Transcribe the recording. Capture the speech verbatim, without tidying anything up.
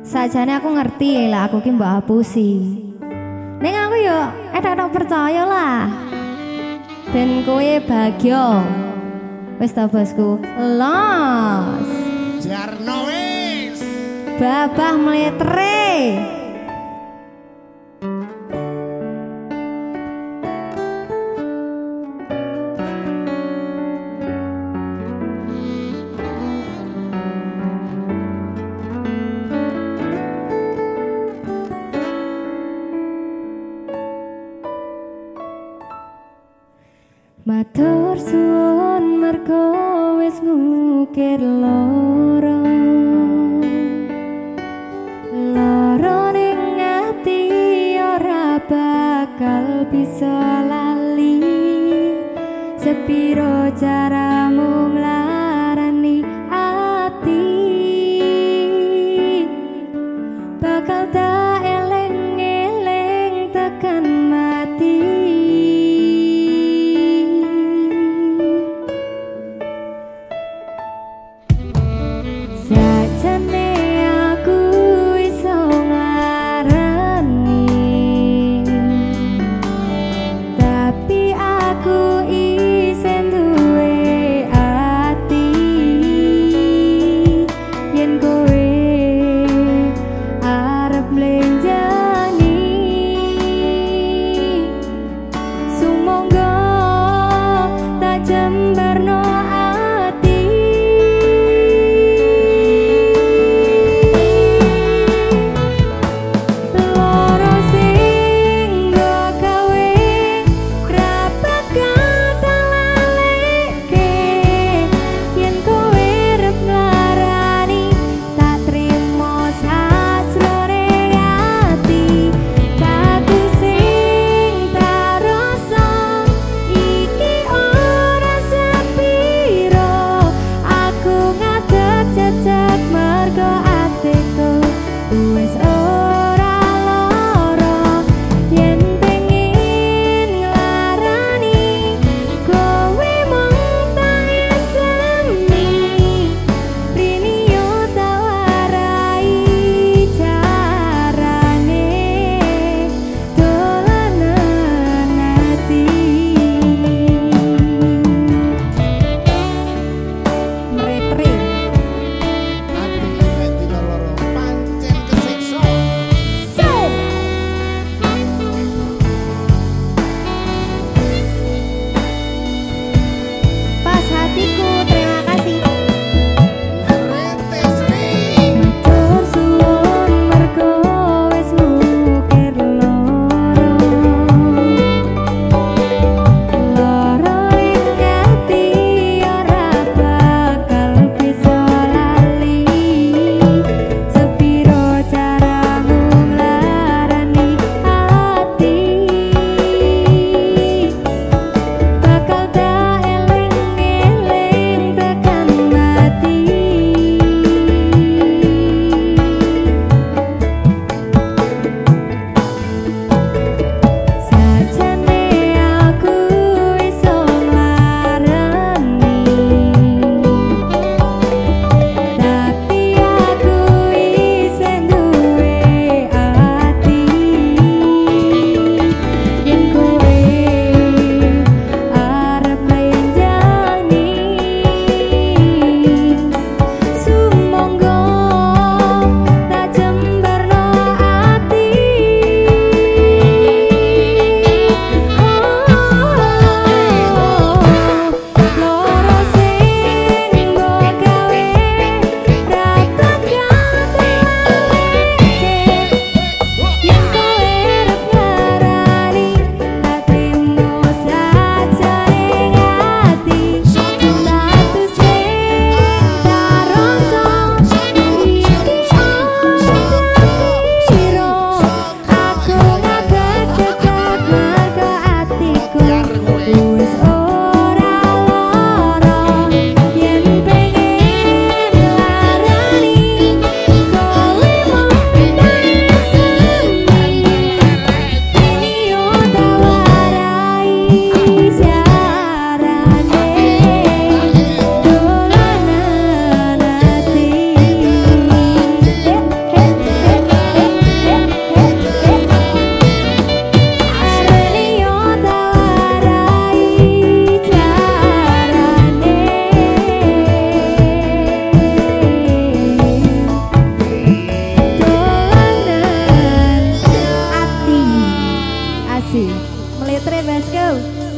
Sajane aku ngerti lah aku ki mbok hapusi. Ning aku yo etok-etok percaya lah. Ben kowe bahagia. Wis ta bosku. Los. Jarno wis. Babah meletre. Matur suwun mergo wis ngukir loro loro ning ati ora bakal bisa lali sepiro caramu nglarani ati bakal tak eleng-eleng tekan mati. Sajane aku iso nglarani, tapi aku isen duwe ati. Yen kowe arep mlenjani, sumangga tak jembarno Ati nek dina loro pancen kesiksa. Meletre bosku.